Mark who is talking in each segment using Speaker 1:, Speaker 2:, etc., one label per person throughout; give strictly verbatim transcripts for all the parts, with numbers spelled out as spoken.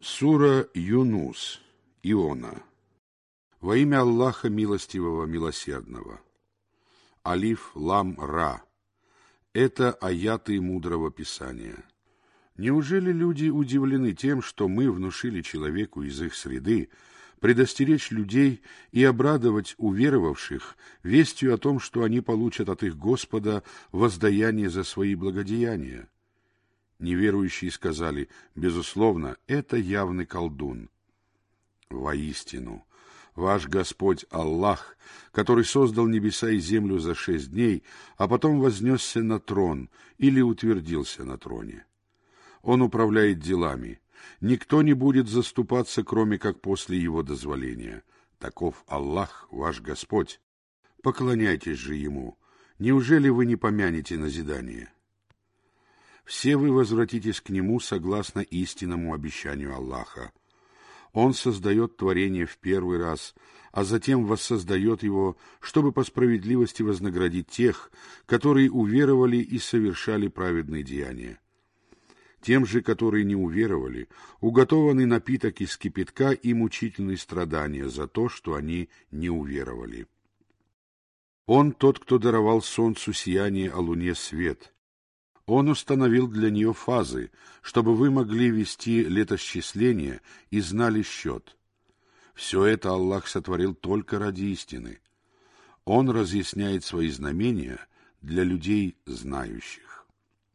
Speaker 1: Сура Юнус, Иона. Во имя Аллаха Милостивого, Милосердного. Алиф, Лам, Ра. Это аяты мудрого Писания. Неужели люди удивлены тем, что мы внушили человеку из их среды предостеречь людей и обрадовать уверовавших вестью о том, что они получат от их Господа воздаяние за свои благодеяния? Неверующие сказали: безусловно, это явный колдун. Воистину, ваш Господь Аллах, который создал небеса и землю за шесть дней, а потом вознесся на трон или утвердился на троне. Он управляет делами. Никто не будет заступаться, кроме как после его дозволения. Таков Аллах, ваш Господь. Поклоняйтесь же ему. Неужели вы не помянете назидание? Все вы возвратитесь к нему согласно истинному обещанию Аллаха. Он создает творение в первый раз, а затем воссоздает его, чтобы по справедливости вознаградить тех, которые уверовали и совершали праведные деяния. Тем же, которые не уверовали, уготованный напиток из кипятка и мучительные страдания за то, что они не уверовали. Он тот, кто даровал солнцу сияние, а луне свет. Он установил для нее фазы, чтобы вы могли вести летосчисление и знали счет. Все это Аллах сотворил только ради истины. Он разъясняет свои знамения для людей знающих.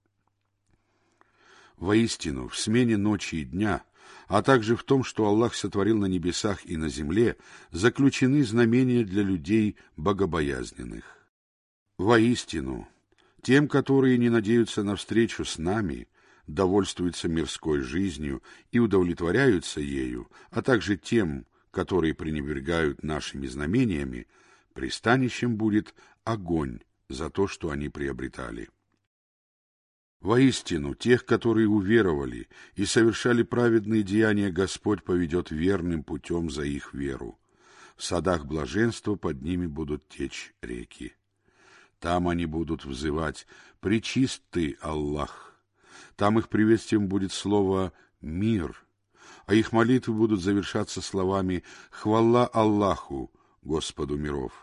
Speaker 1: Воистину, в смене ночи и дня, а также в том, что Аллах сотворил на небесах и на земле, заключены знамения для людей богобоязненных. Воистину, тем, которые не надеются на встречу с нами, довольствуются мирской жизнью и удовлетворяются ею, а также тем, которые пренебрегают нашими знамениями, пристанищем будет огонь за то, что они приобретали. Воистину, тех, которые уверовали и совершали праведные деяния, Господь поведет верным путем за их веру. В садах блаженства под ними будут течь реки. Там они будут взывать: «Пречист ты, Аллах». Там их приветствием будет слово «мир», а их молитвы будут завершаться словами «Хвала Аллаху, Господу миров».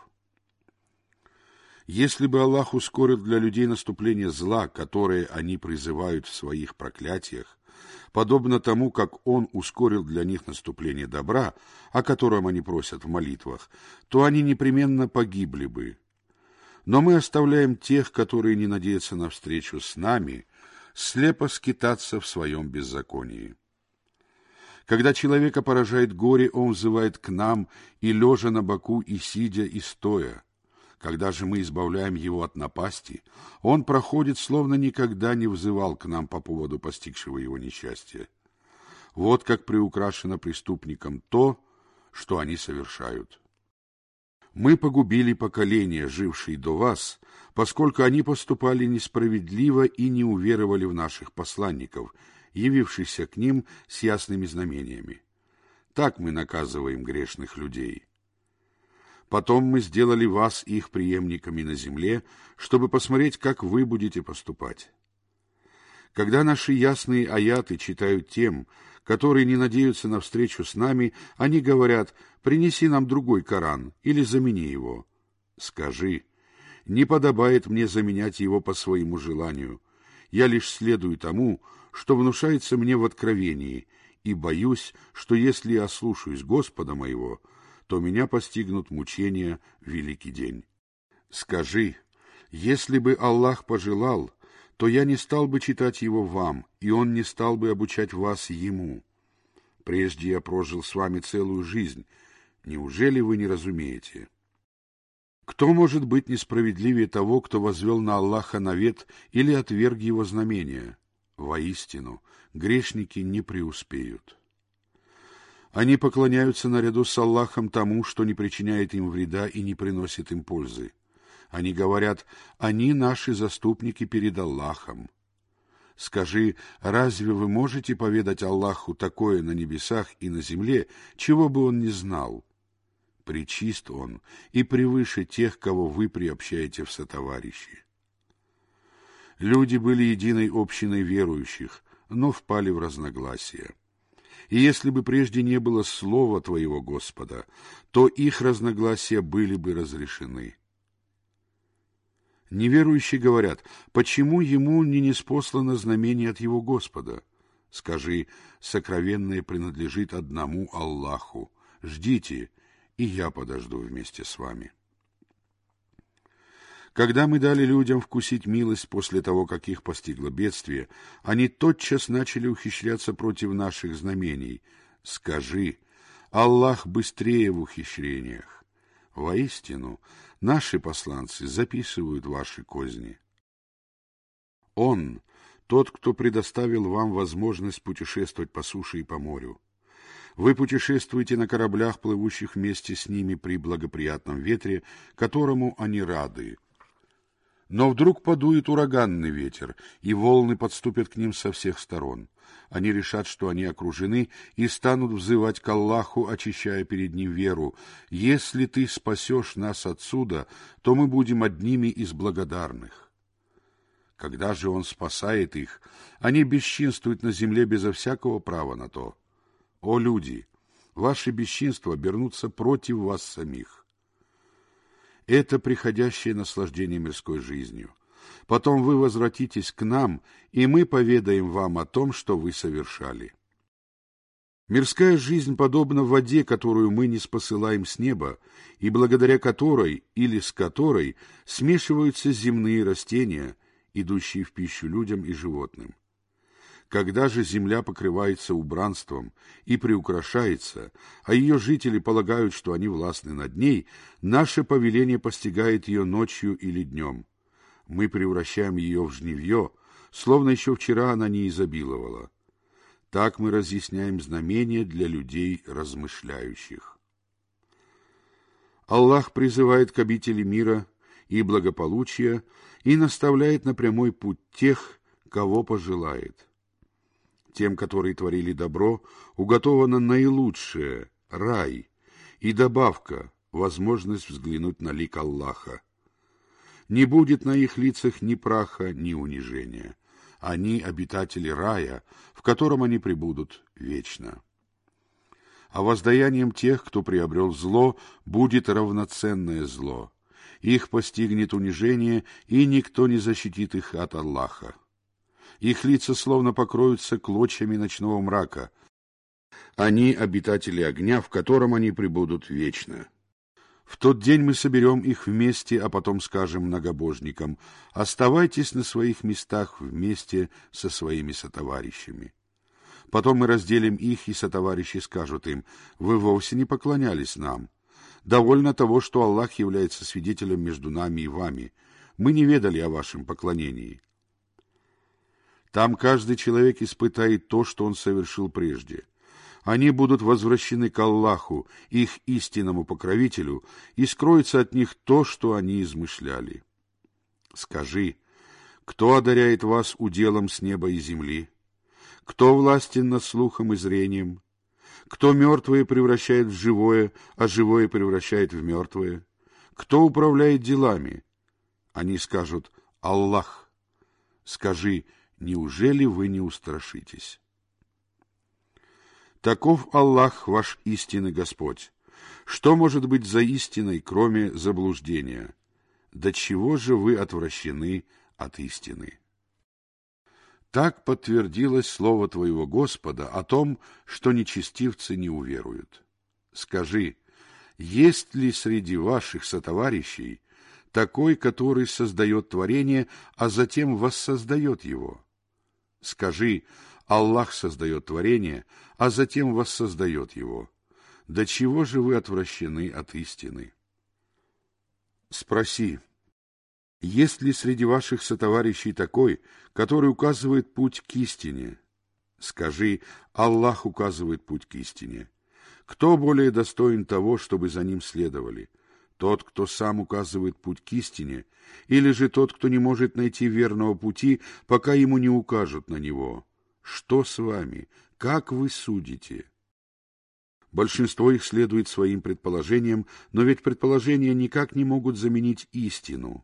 Speaker 1: Если бы Аллах ускорил для людей наступление зла, которое они призывают в своих проклятиях, подобно тому, как Он ускорил для них наступление добра, о котором они просят в молитвах, то они непременно погибли бы. Но мы оставляем тех, которые не надеются на встречу с нами, слепо скитаться в своем беззаконии. Когда человека поражает горе, он взывает к нам и лежа на боку, и сидя, и стоя. Когда же мы избавляем его от напасти, он проходит, словно никогда не взывал к нам по поводу постигшего его несчастья. Вот как приукрашено преступникам то, что они совершают. Мы погубили поколения, жившие до вас, поскольку они поступали несправедливо и не уверовали в наших посланников, явившихся к ним с ясными знамениями. Так мы наказываем грешных людей. Потом мы сделали вас их преемниками на земле, чтобы посмотреть, как вы будете поступать. Когда наши ясные аяты читают тем, которые не надеются на встречу с нами, они говорят: «Принеси нам другой Коран или замени его». Скажи: «Не подобает мне заменять его по своему желанию. Я лишь следую тому, что внушается мне в откровении, и боюсь, что если я ослушаюсь Господа моего, то меня постигнут мучения в великий день». Скажи: «Если бы Аллах пожелал, то я не стал бы читать его вам, и он не стал бы обучать вас ему. Прежде я прожил с вами целую жизнь. Неужели вы не разумеете? Кто может быть несправедливее того, кто возвел на Аллаха навет или отверг его знамения? Воистину, грешники не преуспеют». Они поклоняются наряду с Аллахом тому, что не причиняет им вреда и не приносит им пользы. Они говорят: «Они наши заступники перед Аллахом». Скажи: разве вы можете поведать Аллаху такое на небесах и на земле, чего бы Он не знал? Пречист Он и превыше тех, кого вы приобщаете в сотоварищи. Люди были единой общиной верующих, но впали в разногласия. И если бы прежде не было слова Твоего, Господа, то их разногласия были бы разрешены. Неверующие говорят: почему ему не ниспослано знамение от его Господа? Скажи: сокровенное принадлежит одному Аллаху. Ждите, и я подожду вместе с вами. Когда мы дали людям вкусить милость после того, как их постигло бедствие, они тотчас начали ухищряться против наших знамений. Скажи: Аллах быстрее в ухищрениях. Воистину, наши посланцы записывают ваши козни. Он, тот, кто предоставил вам возможность путешествовать по суше и по морю. Вы путешествуете на кораблях, плывущих вместе с ними при благоприятном ветре, которому они рады. Но вдруг подует ураганный ветер, и волны подступят к ним со всех сторон. Они решат, что они окружены, и станут взывать к Аллаху, очищая перед ним веру. Если ты спасешь нас отсюда, то мы будем одними из благодарных. Когда же он спасает их, они бесчинствуют на земле безо всякого права на то. О люди, ваши бесчинства обернутся против вас самих. Это приходящее наслаждение мирской жизнью. Потом вы возвратитесь к нам, и мы поведаем вам о том, что вы совершали. Мирская жизнь подобна воде, которую мы не спосылаем с неба, и благодаря которой или с которой смешиваются земные растения, идущие в пищу людям и животным. Когда же земля покрывается убранством и приукрашается, а ее жители полагают, что они властны над ней, наше повеление постигает ее ночью или днем. Мы превращаем ее в жнивье, словно еще вчера она не изобиловала. Так мы разъясняем знамения для людей размышляющих. Аллах призывает к обители мира и благополучия и наставляет на прямой путь тех, кого пожелает. Тем, которые творили добро, уготовано наилучшее — рай, и добавка — возможность взглянуть на лик Аллаха. Не будет на их лицах ни праха, ни унижения. Они — обитатели рая, в котором они пребудут вечно. А воздаянием тех, кто приобрел зло, будет равноценное зло. Их постигнет унижение, и никто не защитит их от Аллаха. Их лица словно покроются клочьями ночного мрака. Они — обитатели огня, в котором они пребудут вечно. В тот день мы соберем их вместе, а потом скажем многобожникам: оставайтесь на своих местах вместе со своими сотоварищами. Потом мы разделим их, и сотоварищи скажут им: вы вовсе не поклонялись нам. Довольно того, что Аллах является свидетелем между нами и вами. Мы не ведали о вашем поклонении. Там каждый человек испытает то, что он совершил прежде. Они будут возвращены к Аллаху, их истинному покровителю, и скроется от них то, что они измышляли. Скажи: кто одаряет вас уделом с неба и земли? Кто властен над слухом и зрением? Кто мертвое превращает в живое, а живое превращает в мертвое? Кто управляет делами? Они скажут: Аллах. Скажи: неужели вы не устрашитесь? Таков Аллах, ваш истинный Господь. Что может быть за истиной, кроме заблуждения? До чего же вы отвращены от истины? Так подтвердилось слово твоего Господа о том, что нечестивцы не уверуют. Скажи: есть ли среди ваших сотоварищей такой, который создает творение, а затем воссоздает его? Скажи: Аллах создает творение, а затем воссоздает его. До чего же вы отвращены от истины? Спроси: есть ли среди ваших сотоварищей такой, который указывает путь к истине? Скажи: Аллах указывает путь к истине. Кто более достоин того, чтобы за ним следовали? Тот, кто сам указывает путь к истине, или же тот, кто не может найти верного пути, пока ему не укажут на него? Что с вами? Как вы судите? Большинство их следует своим предположениям, но ведь предположения никак не могут заменить истину.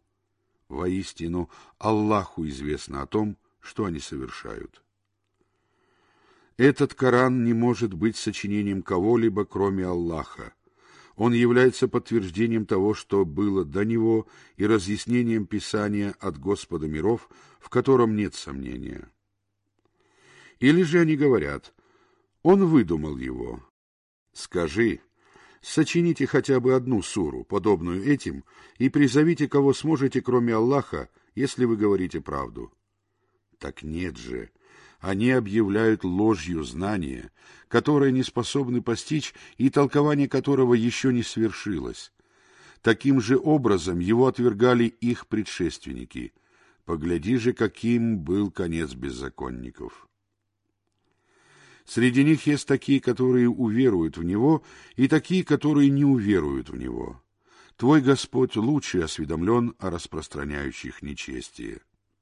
Speaker 1: Воистину, Аллаху известно о том, что они совершают. Этот Коран не может быть сочинением кого-либо, кроме Аллаха. Он является подтверждением того, что было до него, и разъяснением Писания от Господа миров, в котором нет сомнения. Или же они говорят: он выдумал его. Скажи: сочините хотя бы одну суру, подобную этим, и призовите, кого сможете, кроме Аллаха, если вы говорите правду. Так нет же. Они объявляют ложью знания, которое не способны постичь и толкование которого еще не свершилось. Таким же образом его отвергали их предшественники. Погляди же, каким был конец беззаконников. Среди них есть такие, которые уверуют в Него, и такие, которые не уверуют в Него. Твой Господь лучше осведомлен о распространяющих нечестие.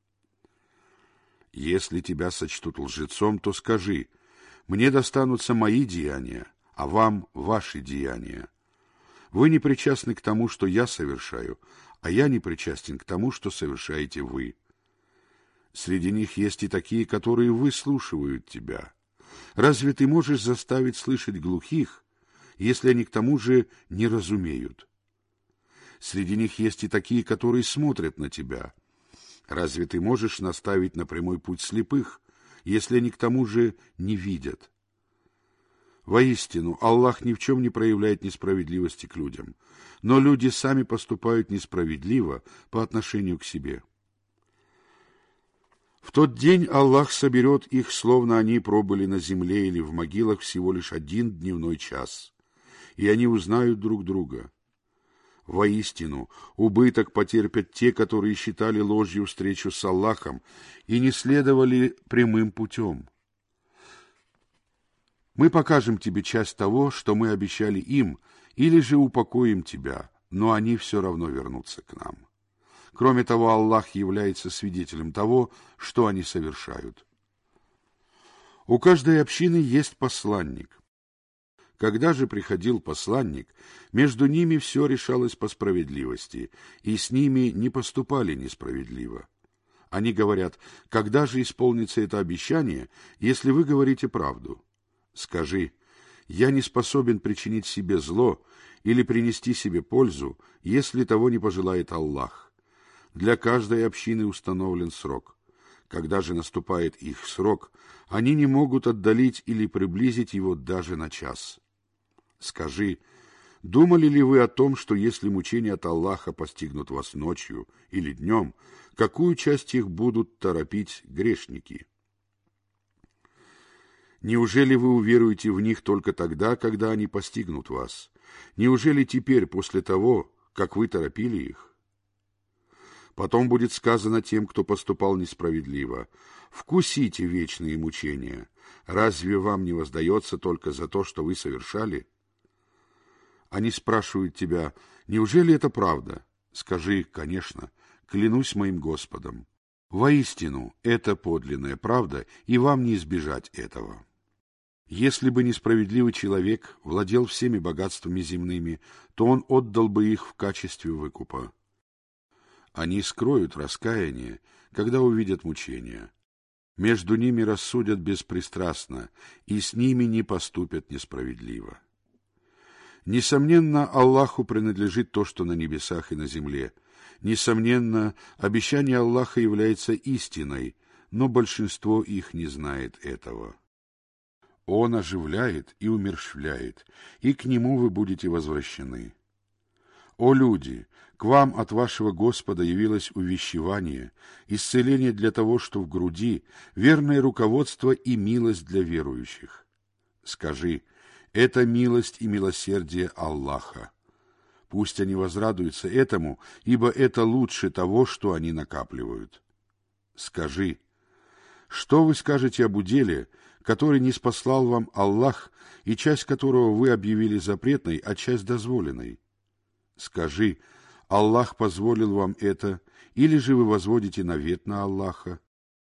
Speaker 1: Если тебя сочтут лжецом, то скажи: мне достанутся мои деяния, а вам ваши деяния. Вы не причастны к тому, что я совершаю, а я не причастен к тому, что совершаете вы. Среди них есть и такие, которые выслушивают тебя. Разве ты можешь заставить слышать глухих, если они к тому же не разумеют? Среди них есть и такие, которые смотрят на тебя. Разве ты можешь наставить на прямой путь слепых, если они к тому же не видят? Воистину, Аллах ни в чем не проявляет несправедливости к людям, но люди сами поступают несправедливо по отношению к себе. В тот день Аллах соберет их, словно они пробыли на земле или в могилах всего лишь один дневной час, и они узнают друг друга. Воистину, убыток потерпят те, которые считали ложью встречу с Аллахом и не следовали прямым путем. Мы покажем тебе часть того, что мы обещали им, или же упокоим тебя, но они все равно вернутся к нам. Кроме того, Аллах является свидетелем того, что они совершают. У каждой общины есть посланник. Когда же приходил посланник, между ними все решалось по справедливости, и с ними не поступали несправедливо. Они говорят: когда же исполнится это обещание, если вы говорите правду? Скажи: я не способен причинить себе зло или принести себе пользу, если того не пожелает Аллах. Для каждой общины установлен срок. Когда же наступает их срок, они не могут отдалить или приблизить его даже на час. Скажи: думали ли вы о том, что если мучения от Аллаха постигнут вас ночью или днем, какую часть их будут торопить грешники? Неужели вы уверуете в них только тогда, когда они постигнут вас? Неужели теперь, после того, как вы торопили их? Потом будет сказано тем, кто поступал несправедливо: вкусите вечные мучения. Разве вам не воздается только за то, что вы совершали? Они спрашивают тебя: неужели это правда? Скажи: конечно, клянусь моим Господом. Воистину, это подлинная правда, и вам не избежать этого. Если бы несправедливый человек владел всеми богатствами земными, то он отдал бы их в качестве выкупа. Они скроют раскаяние, когда увидят мучения. Между ними рассудят беспристрастно, и с ними не поступят несправедливо. Несомненно, Аллаху принадлежит то, что на небесах и на земле. Несомненно, обещание Аллаха является истиной, но большинство их не знает этого. Он оживляет и умерщвляет, и к Нему вы будете возвращены. О люди, к вам от вашего Господа явилось увещевание, исцеление для того, что в груди, верное руководство и милость для верующих. Скажи: это милость и милосердие Аллаха. Пусть они возрадуются этому, ибо это лучше того, что они накапливают. Скажи: что вы скажете об уделе, который ниспослал вам Аллах, и часть которого вы объявили запретной, а часть дозволенной? Скажи: Аллах позволил вам это, или же вы возводите навет на Аллаха?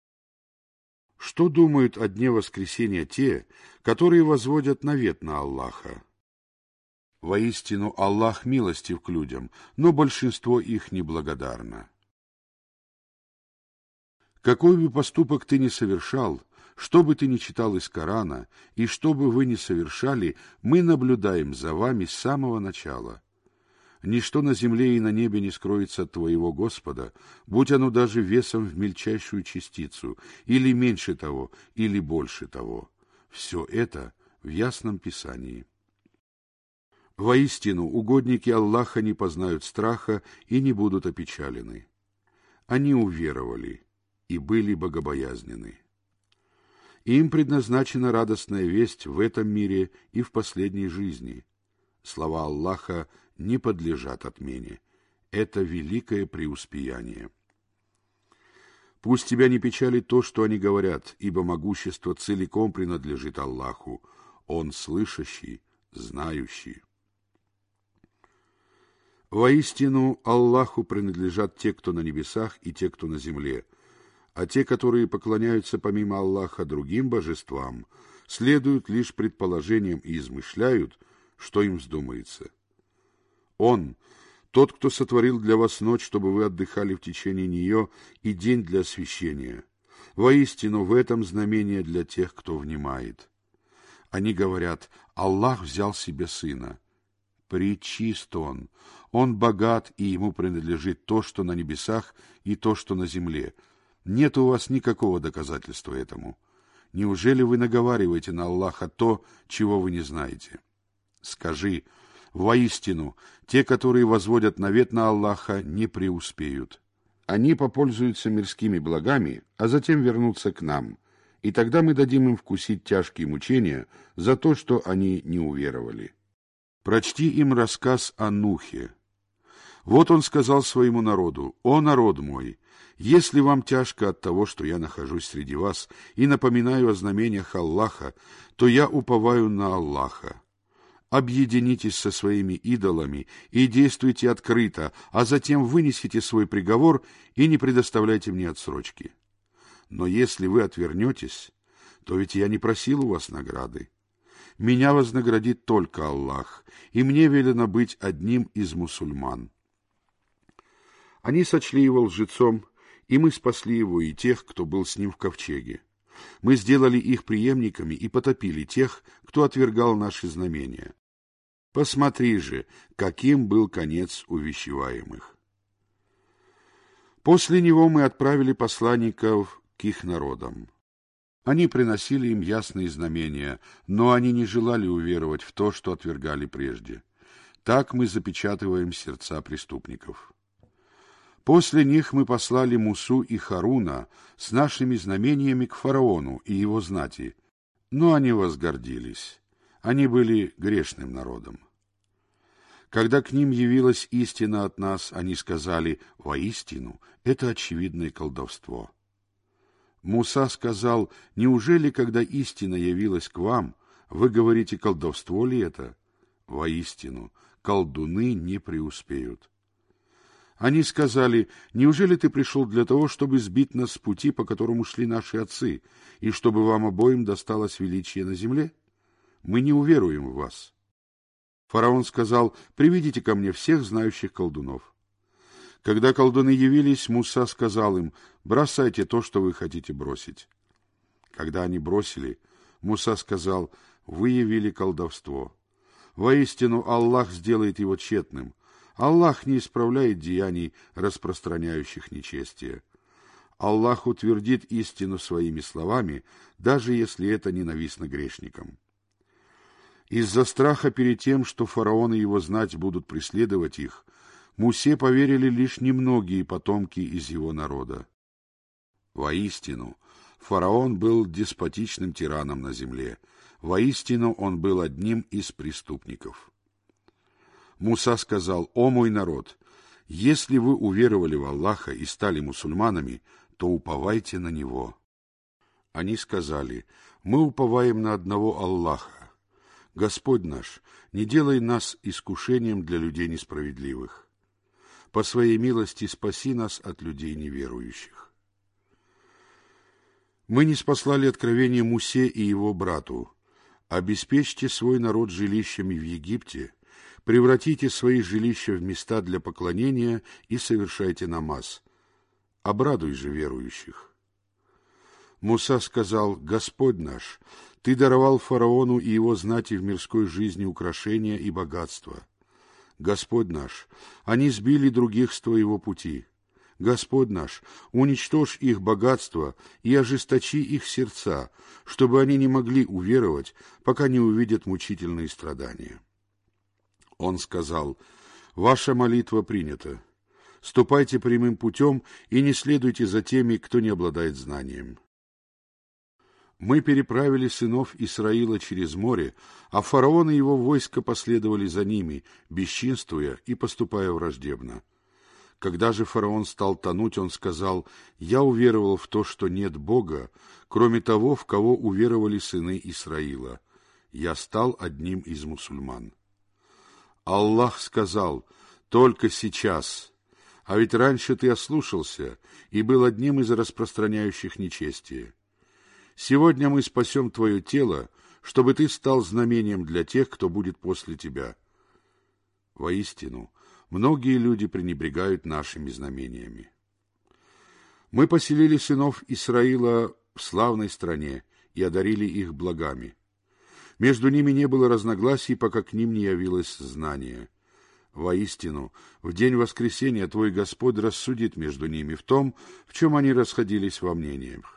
Speaker 1: Что думают о дне воскресения те, которые возводят навет на Аллаха? Воистину, Аллах милостив к людям, но большинство их неблагодарно. Какой бы поступок ты ни совершал, Что бы ты ни читал из Корана, и что бы вы ни совершали, мы наблюдаем за вами с самого начала. Ничто на земле и на небе не скроется от твоего Господа, будь оно даже весом в мельчайшую частицу, или меньше того, или больше того. Все это в ясном Писании. Воистину, угодники Аллаха не познают страха и не будут опечалены. Они уверовали и были богобоязнены. Им предназначена радостная весть в этом мире и в последней жизни. Слова Аллаха не подлежат отмене. Это великое преуспеяние. Пусть тебя не печалит то, что они говорят, ибо могущество целиком принадлежит Аллаху. Он слышащий, знающий. Воистину, Аллаху принадлежат те, кто на небесах, и те, кто на земле, а те, которые поклоняются помимо Аллаха другим божествам, следуют лишь предположениям и измышляют, что им вздумается. Он, тот, кто сотворил для вас ночь, чтобы вы отдыхали в течение нее, и день для освящения. Воистину, в этом знамение для тех, кто внимает. Они говорят: Аллах взял себе сына. Пречист он, он богат, и ему принадлежит то, что на небесах, и то, что на земле. Нет у вас никакого доказательства этому. Неужели вы наговариваете на Аллаха то, чего вы не знаете? Скажи: воистину, те, которые возводят навет на Аллаха, не преуспеют. Они попользуются мирскими благами, а затем вернутся к нам, и тогда мы дадим им вкусить тяжкие мучения за то, что они не уверовали. Прочти им рассказ о Нухе. Вот он сказал своему народу: «О народ мой, если вам тяжко от того, что я нахожусь среди вас и напоминаю о знамениях Аллаха, то я уповаю на Аллаха. Объединитесь со своими идолами и действуйте открыто, а затем вынесите свой приговор и не предоставляйте мне отсрочки. Но если вы отвернетесь, то ведь я не просил у вас награды. Меня вознаградит только Аллах, и мне велено быть одним из мусульман». Они сочли его лжецом, и мы спасли его и тех, кто был с ним в ковчеге. Мы сделали их преемниками и потопили тех, кто отвергал наши знамения. Посмотри же, каким был конец увещеваемых. После него мы отправили посланников к их народам. Они приносили им ясные знамения, но они не желали уверовать в то, что отвергали прежде. Так мы запечатываем сердца преступников. После них мы послали Мусу и Харуна с нашими знамениями к фараону и его знати, но они возгордились. Они были грешным народом. Когда к ним явилась истина от нас, они сказали: «Воистину, это очевидное колдовство». Муса сказал: «Неужели, когда истина явилась к вам, вы говорите, колдовство ли это? Воистину, колдуны не преуспеют». Они сказали: «Неужели ты пришел для того, чтобы сбить нас с пути, по которому шли наши отцы, и чтобы вам обоим досталось величие на земле? Мы не уверуем в вас». Фараон сказал: «Приведите ко мне всех знающих колдунов». Когда колдуны явились, Муса сказал им: «Бросайте то, что вы хотите бросить». Когда они бросили, Муса сказал: «Вы явили колдовство. Воистину, Аллах сделает его тщетным. Аллах не исправляет деяний, распространяющих нечестие. Аллах утвердит истину своими словами, даже если это ненавистно грешникам». Из-за страха перед тем, что фараон и его знать будут преследовать их, Мусе поверили лишь немногие потомки из его народа. Воистину, фараон был деспотичным тираном на земле. Воистину, он был одним из преступников. Муса сказал: «О мой народ, если вы уверовали в Аллаха и стали мусульманами, то уповайте на Него». Они сказали: «Мы уповаем на одного Аллаха. Господь наш, не делай нас искушением для людей несправедливых. По своей милости спаси нас от людей неверующих». Мы ниспослали откровение Мусе и его брату: «Обеспечьте свой народ жилищами в Египте, превратите свои жилища в места для поклонения и совершайте намаз. Обрадуй же верующих». Муса сказал: «Господь наш, Ты даровал фараону и его знати в мирской жизни украшения и богатства. Господь наш, они сбили других с Твоего пути. Господь наш, уничтожь их богатство и ожесточи их сердца, чтобы они не могли уверовать, пока не увидят мучительные страдания». Он сказал: «Ваша молитва принята. Ступайте прямым путем и не следуйте за теми, кто не обладает знанием». Мы переправили сынов Исраила через море, а фараон и его войско последовали за ними, бесчинствуя и поступая враждебно. Когда же фараон стал тонуть, он сказал: «Я уверовал в то, что нет Бога, кроме того, в кого уверовали сыны Исраила. Я стал одним из мусульман». Аллах сказал: «Только сейчас, а ведь раньше ты ослушался и был одним из распространяющих нечестие. Сегодня мы спасем твое тело, чтобы ты стал знамением для тех, кто будет после тебя». Воистину, многие люди пренебрегают нашими знамениями. Мы поселили сынов Исраила в славной стране и одарили их благами. Между ними не было разногласий, пока к ним не явилось знание. Воистину, в день воскресения твой Господь рассудит между ними в том, в чем они расходились во мнениях.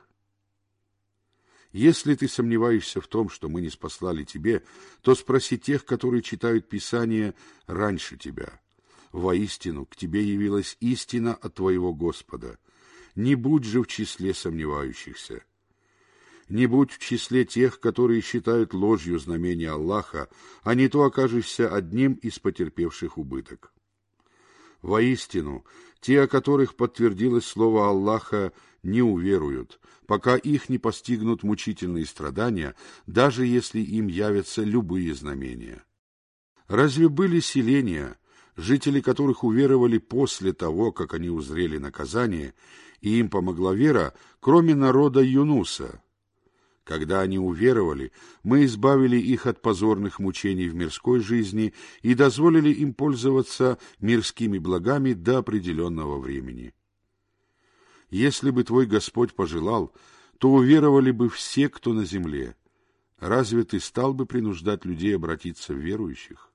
Speaker 1: Если ты сомневаешься в том, что мы не спаслали тебе, то спроси тех, которые читают Писание раньше тебя. Воистину, к тебе явилась истина от твоего Господа. Не будь же в числе сомневающихся. Не будь в числе тех, которые считают ложью знамения Аллаха, а не то окажешься одним из потерпевших убыток. Воистину, те, о которых подтвердилось слово Аллаха, не уверуют, пока их не постигнут мучительные страдания, даже если им явятся любые знамения. Разве были селения, жители которых уверовали после того, как они узрели наказание, и им помогла вера, кроме народа Юнуса? Когда они уверовали, мы избавили их от позорных мучений в мирской жизни и дозволили им пользоваться мирскими благами до определенного времени. Если бы твой Господь пожелал, то уверовали бы все, кто на земле. Разве ты стал бы принуждать людей обратиться в верующих?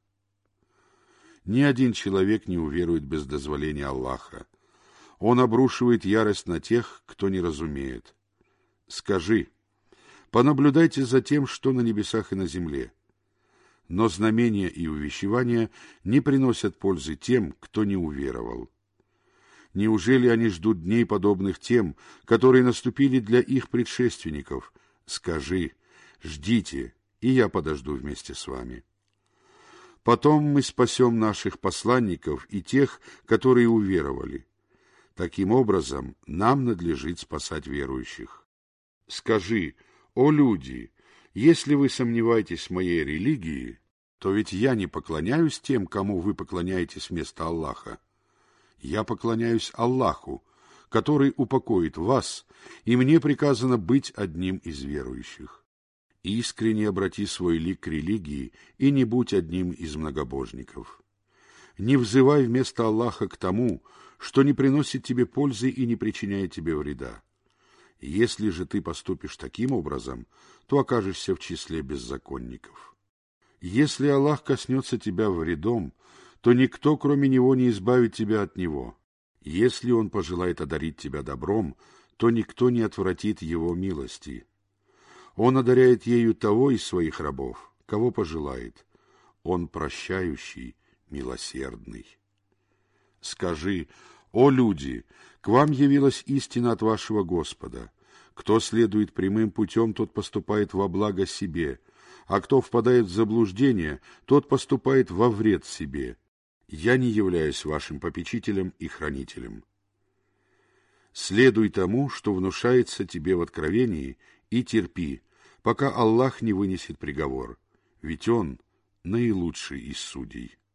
Speaker 1: Ни один человек не уверует без дозволения Аллаха. Он обрушивает ярость на тех, кто не разумеет. Скажи: понаблюдайте за тем, что на небесах и на земле. Но знамения и увещевания не приносят пользы тем, кто не уверовал. Неужели они ждут дней, подобных тем, которые наступили для их предшественников? Скажи: ждите, и я подожду вместе с вами. Потом мы спасем наших посланников и тех, которые уверовали. Таким образом, нам надлежит спасать верующих. Скажи: о люди, если вы сомневаетесь в моей религии, то ведь я не поклоняюсь тем, кому вы поклоняетесь вместо Аллаха. Я поклоняюсь Аллаху, который упокоит вас, и мне приказано быть одним из верующих. Искренне обрати свой лик к религии и не будь одним из многобожников. Не взывай вместо Аллаха к тому, что не приносит тебе пользы и не причиняет тебе вреда. Если же ты поступишь таким образом, то окажешься в числе беззаконников. Если Аллах коснется тебя вредом, то никто, кроме Него, не избавит тебя от него. Если Он пожелает одарить тебя добром, то никто не отвратит Его милости. Он одаряет ею того из своих рабов, кого пожелает. Он прощающий, милосердный. Скажи: о люди, к вам явилась истина от вашего Господа. Кто следует прямым путем, тот поступает во благо себе, а кто впадает в заблуждение, тот поступает во вред себе. Я не являюсь вашим попечителем и хранителем. Следуй тому, что внушается тебе в откровении, и терпи, пока Аллах не вынесет приговор, ведь Он наилучший из судей.